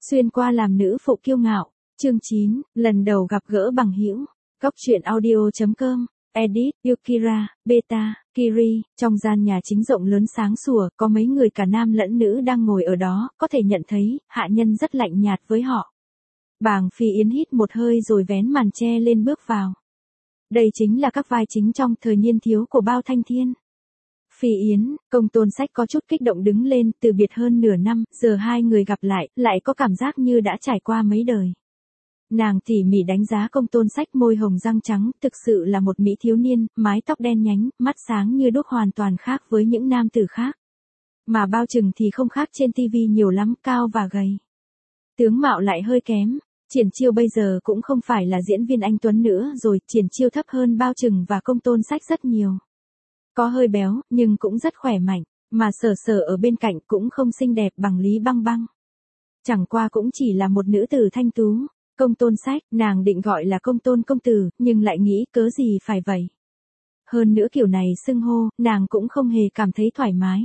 Xuyên qua làm nữ phụ kiêu ngạo. Chương 9, lần đầu gặp gỡ bằng hữu. Góc truyện audio.com. Edit, Yukira, Beta, Kiri. Trong gian nhà chính rộng lớn sáng sủa, có mấy người cả nam lẫn nữ đang ngồi ở đó, có thể nhận thấy, hạ nhân rất lạnh nhạt với họ. Bàng Phi Yến hít một hơi rồi vén màn che lên bước vào. Đây chính là các vai chính trong thời niên thiếu của Bao Thanh Thiên. Phi Yến, Công Tôn Sách có chút kích động đứng lên, từ biệt hơn nửa năm, giờ hai người gặp lại có cảm giác như đã trải qua mấy đời. Nàng tỉ mỉ đánh giá Công Tôn Sách, môi hồng răng trắng, thực sự là một mỹ thiếu niên, mái tóc đen nhánh, mắt sáng như đuốc, hoàn toàn khác với những nam tử khác. Mà Bao Trừng thì không khác trên tivi nhiều lắm, cao và gầy. Tướng mạo lại hơi kém. Triển Chiêu bây giờ cũng không phải là diễn viên anh tuấn nữa rồi, Triển Chiêu thấp hơn Bao Trừng và Công Tôn Sách rất nhiều. Có hơi béo, nhưng cũng rất khỏe mạnh, mà Sở Sở ở bên cạnh cũng không xinh đẹp bằng Lý Băng Băng. Chẳng qua cũng chỉ là một nữ tử thanh tú. Công Tôn Sách, nàng định gọi là Công Tôn công tử, nhưng lại nghĩ cớ gì phải vậy. Hơn nữa kiểu này xưng hô, nàng cũng không hề cảm thấy thoải mái.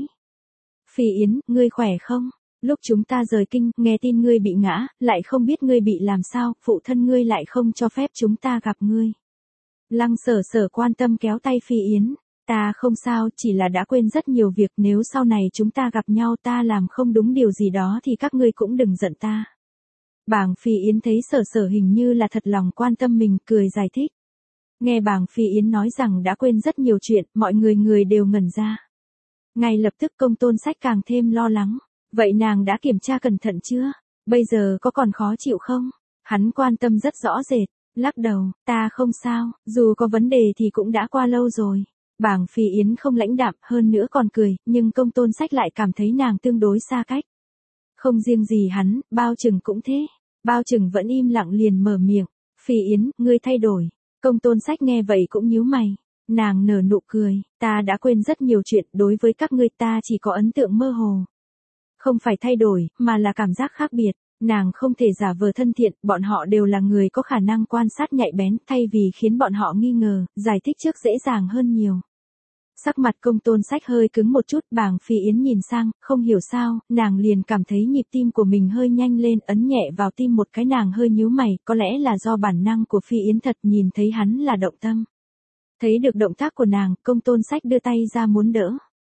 Phi Yến, ngươi khỏe không? Lúc chúng ta rời kinh, nghe tin ngươi bị ngã, lại không biết ngươi bị làm sao, phụ thân ngươi lại không cho phép chúng ta gặp ngươi. Lăng Sở Sở quan tâm kéo tay Phi Yến. Ta không sao, chỉ là đã quên rất nhiều việc, nếu sau này chúng ta gặp nhau ta làm không đúng điều gì đó thì các ngươi cũng đừng giận ta. Bàng Phi Yến thấy Sở Sở hình như là thật lòng quan tâm mình, cười giải thích. Nghe Bàng Phi Yến nói rằng đã quên rất nhiều chuyện, mọi người đều ngẩn ra. Ngay lập tức Công Tôn Sách càng thêm lo lắng. Vậy nàng đã kiểm tra cẩn thận chưa? Bây giờ có còn khó chịu không? Hắn quan tâm rất rõ rệt, lắc đầu, ta không sao, dù có vấn đề thì cũng đã qua lâu rồi. Bàng Phi Yến không lãnh đạm, hơn nữa còn cười, nhưng Công Tôn Sách lại cảm thấy nàng tương đối xa cách. Không riêng gì hắn, Bao Trừng cũng thế. Bao Trừng vẫn im lặng liền mở miệng. Phi Yến, ngươi thay đổi. Công Tôn Sách nghe vậy cũng nhíu mày. Nàng nở nụ cười, ta đã quên rất nhiều chuyện, đối với các ngươi ta chỉ có ấn tượng mơ hồ. Không phải thay đổi, mà là cảm giác khác biệt. Nàng không thể giả vờ thân thiện, bọn họ đều là người có khả năng quan sát nhạy bén, thay vì khiến bọn họ nghi ngờ, giải thích trước dễ dàng hơn nhiều. Sắc mặt Công Tôn Sách hơi cứng một chút, Bàng Phi Yến nhìn sang, không hiểu sao, nàng liền cảm thấy nhịp tim của mình hơi nhanh lên, ấn nhẹ vào tim một cái, nàng hơi nhíu mày, có lẽ là do bản năng của Phi Yến thật nhìn thấy hắn là động tâm. Thấy được động tác của nàng, Công Tôn Sách đưa tay ra muốn đỡ.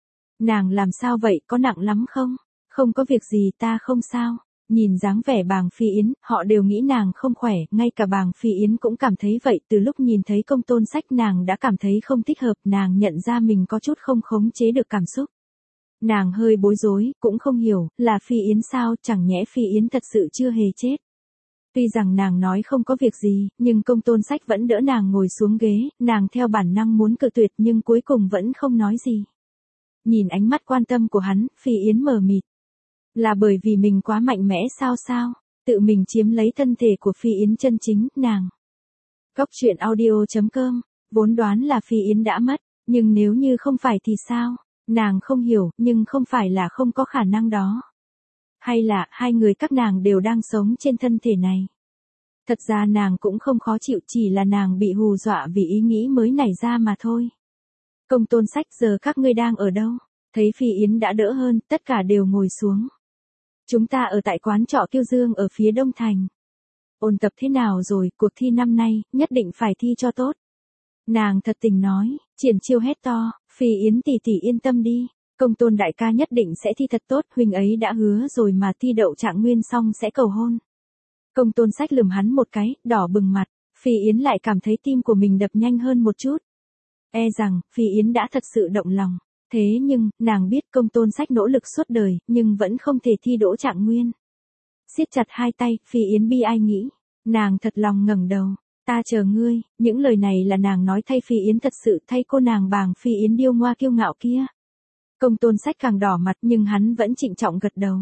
Nàng làm sao vậy, có nặng lắm không? Không có việc gì, ta không sao. Nhìn dáng vẻ Bàng Phi Yến, họ đều nghĩ nàng không khỏe, ngay cả Bàng Phi Yến cũng cảm thấy vậy, từ lúc nhìn thấy Công Tôn Sách nàng đã cảm thấy không thích hợp, nàng nhận ra mình có chút không khống chế được cảm xúc. Nàng hơi bối rối, cũng không hiểu, là Phi Yến sao, chẳng nhẽ Phi Yến thật sự chưa hề chết. Tuy rằng nàng nói không có việc gì, nhưng Công Tôn Sách vẫn đỡ nàng ngồi xuống ghế, nàng theo bản năng muốn cự tuyệt nhưng cuối cùng vẫn không nói gì. Nhìn ánh mắt quan tâm của hắn, Phi Yến mờ mịt. Là bởi vì mình quá mạnh mẽ sao? Tự mình chiếm lấy thân thể của Phi Yến chân chính, nàng. Góc truyện audio.com, vốn đoán là Phi Yến đã mất, nhưng nếu như không phải thì sao? Nàng không hiểu, nhưng không phải là không có khả năng đó. Hay là, hai người các nàng đều đang sống trên thân thể này. Thật ra nàng cũng không khó chịu, chỉ là nàng bị hù dọa vì ý nghĩ mới nảy ra mà thôi. Công Tôn Sách, giờ các ngươi đang ở đâu? Thấy Phi Yến đã đỡ hơn, tất cả đều ngồi xuống. Chúng ta ở tại quán trọ Kiêu Dương ở phía Đông Thành. Ôn tập thế nào rồi, cuộc thi năm nay, nhất định phải thi cho tốt. Nàng thật tình nói, Triển Chiêu hét to, Phi Yến tỷ tỷ yên tâm đi, Công Tôn đại ca nhất định sẽ thi thật tốt, huynh ấy đã hứa rồi mà, thi đậu trạng nguyên xong sẽ cầu hôn. Công Tôn Sách lườm hắn một cái, đỏ bừng mặt, Phi Yến lại cảm thấy tim của mình đập nhanh hơn một chút. E rằng, Phi Yến đã thật sự động lòng. Thế nhưng, nàng biết Công Tôn Sách nỗ lực suốt đời, nhưng vẫn không thể thi đỗ trạng nguyên. Siết chặt hai tay, Phi Yến bi ai nghĩ. Nàng thật lòng ngẩng đầu. Ta chờ ngươi, những lời này là nàng nói thay Phi Yến, thật sự thay cô nàng Bàng Phi Yến điêu ngoa kiêu ngạo kia. Công Tôn Sách càng đỏ mặt nhưng hắn vẫn trịnh trọng gật đầu.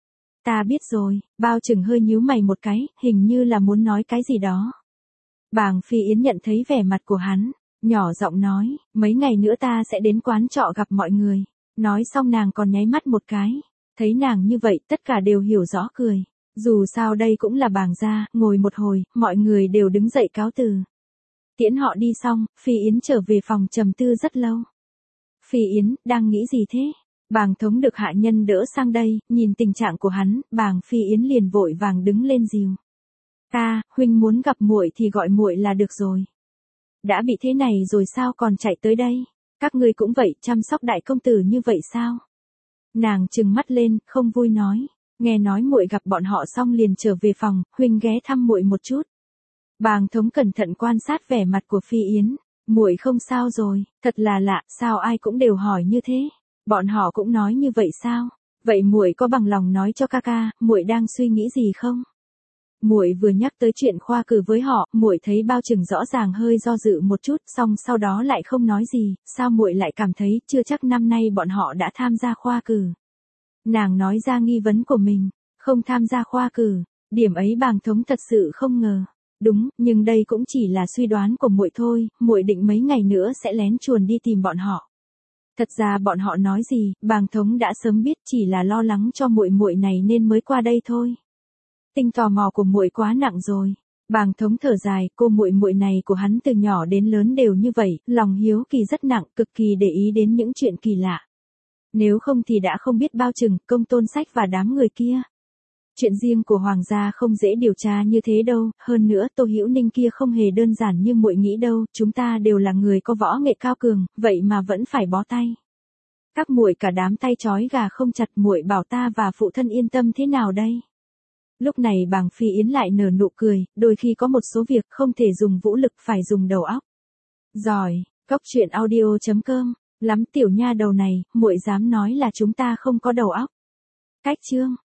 Ta biết rồi, Bao Trừng hơi nhíu mày một cái, hình như là muốn nói cái gì đó. Bàng Phi Yến nhận thấy vẻ mặt của hắn. Nhỏ giọng nói, mấy ngày nữa ta sẽ đến quán trọ gặp mọi người. Nói xong nàng còn nháy mắt một cái. Thấy nàng như vậy, tất cả đều hiểu rõ cười. Dù sao đây cũng là Bàng gia, ngồi một hồi, mọi người đều đứng dậy cáo từ. Tiễn họ đi xong, Phi Yến trở về phòng trầm tư rất lâu. Phi Yến, đang nghĩ gì thế? Bàng Thống được hạ nhân đỡ sang đây, nhìn tình trạng của hắn, Bàng Phi Yến liền vội vàng đứng lên dìu. "Ca, huynh muốn gặp muội thì gọi muội là được rồi. Đã bị thế này rồi sao còn chạy tới đây? Các ngươi cũng vậy, chăm sóc đại công tử như vậy sao?" Nàng trừng mắt lên, không vui nói, "Nghe nói muội gặp bọn họ xong liền trở về phòng, huynh ghé thăm muội một chút." Bàng Thống cẩn thận quan sát vẻ mặt của Phi Yến, "Muội không sao rồi?" Thật là lạ, sao ai cũng đều hỏi như thế? Bọn họ cũng nói như vậy sao? Vậy muội có bằng lòng nói cho ca ca, muội đang suy nghĩ gì không? Muội vừa nhắc tới chuyện khoa cử với họ, muội thấy Bao Trừng rõ ràng hơi do dự một chút, xong sau đó lại không nói gì, sao muội lại cảm thấy chưa chắc năm nay bọn họ đã tham gia khoa cử. Nàng nói ra nghi vấn của mình, không tham gia khoa cử, điểm ấy Bàng Thống thật sự không ngờ. Đúng, nhưng đây cũng chỉ là suy đoán của muội thôi, muội định mấy ngày nữa sẽ lén chuồn đi tìm bọn họ. Thật ra bọn họ nói gì, Bàng Thống đã sớm biết, chỉ là lo lắng cho muội muội này nên mới qua đây thôi. Tinh tò mò của muội quá nặng rồi. Bàng Thống thở dài, cô muội muội này của hắn từ nhỏ đến lớn đều như vậy, lòng hiếu kỳ rất nặng, cực kỳ để ý đến những chuyện kỳ lạ. Nếu không thì đã không biết Bao Trừng, Công Tôn Sách và đám người kia. Chuyện riêng của hoàng gia không dễ điều tra như thế đâu, hơn nữa Tô Hữu Ninh kia không hề đơn giản như muội nghĩ đâu, chúng ta đều là người có võ nghệ cao cường, vậy mà vẫn phải bó tay. Các muội cả đám tay trói gà không chặt, muội bảo ta và phụ thân yên tâm thế nào đây? Lúc này Bàng Phi Yến lại nở nụ cười, đôi khi có một số việc không thể dùng vũ lực, phải dùng đầu óc. Giỏi, coctruyện.audio.com, lắm tiểu nha đầu này, muội dám nói là chúng ta không có đầu óc. Cách chương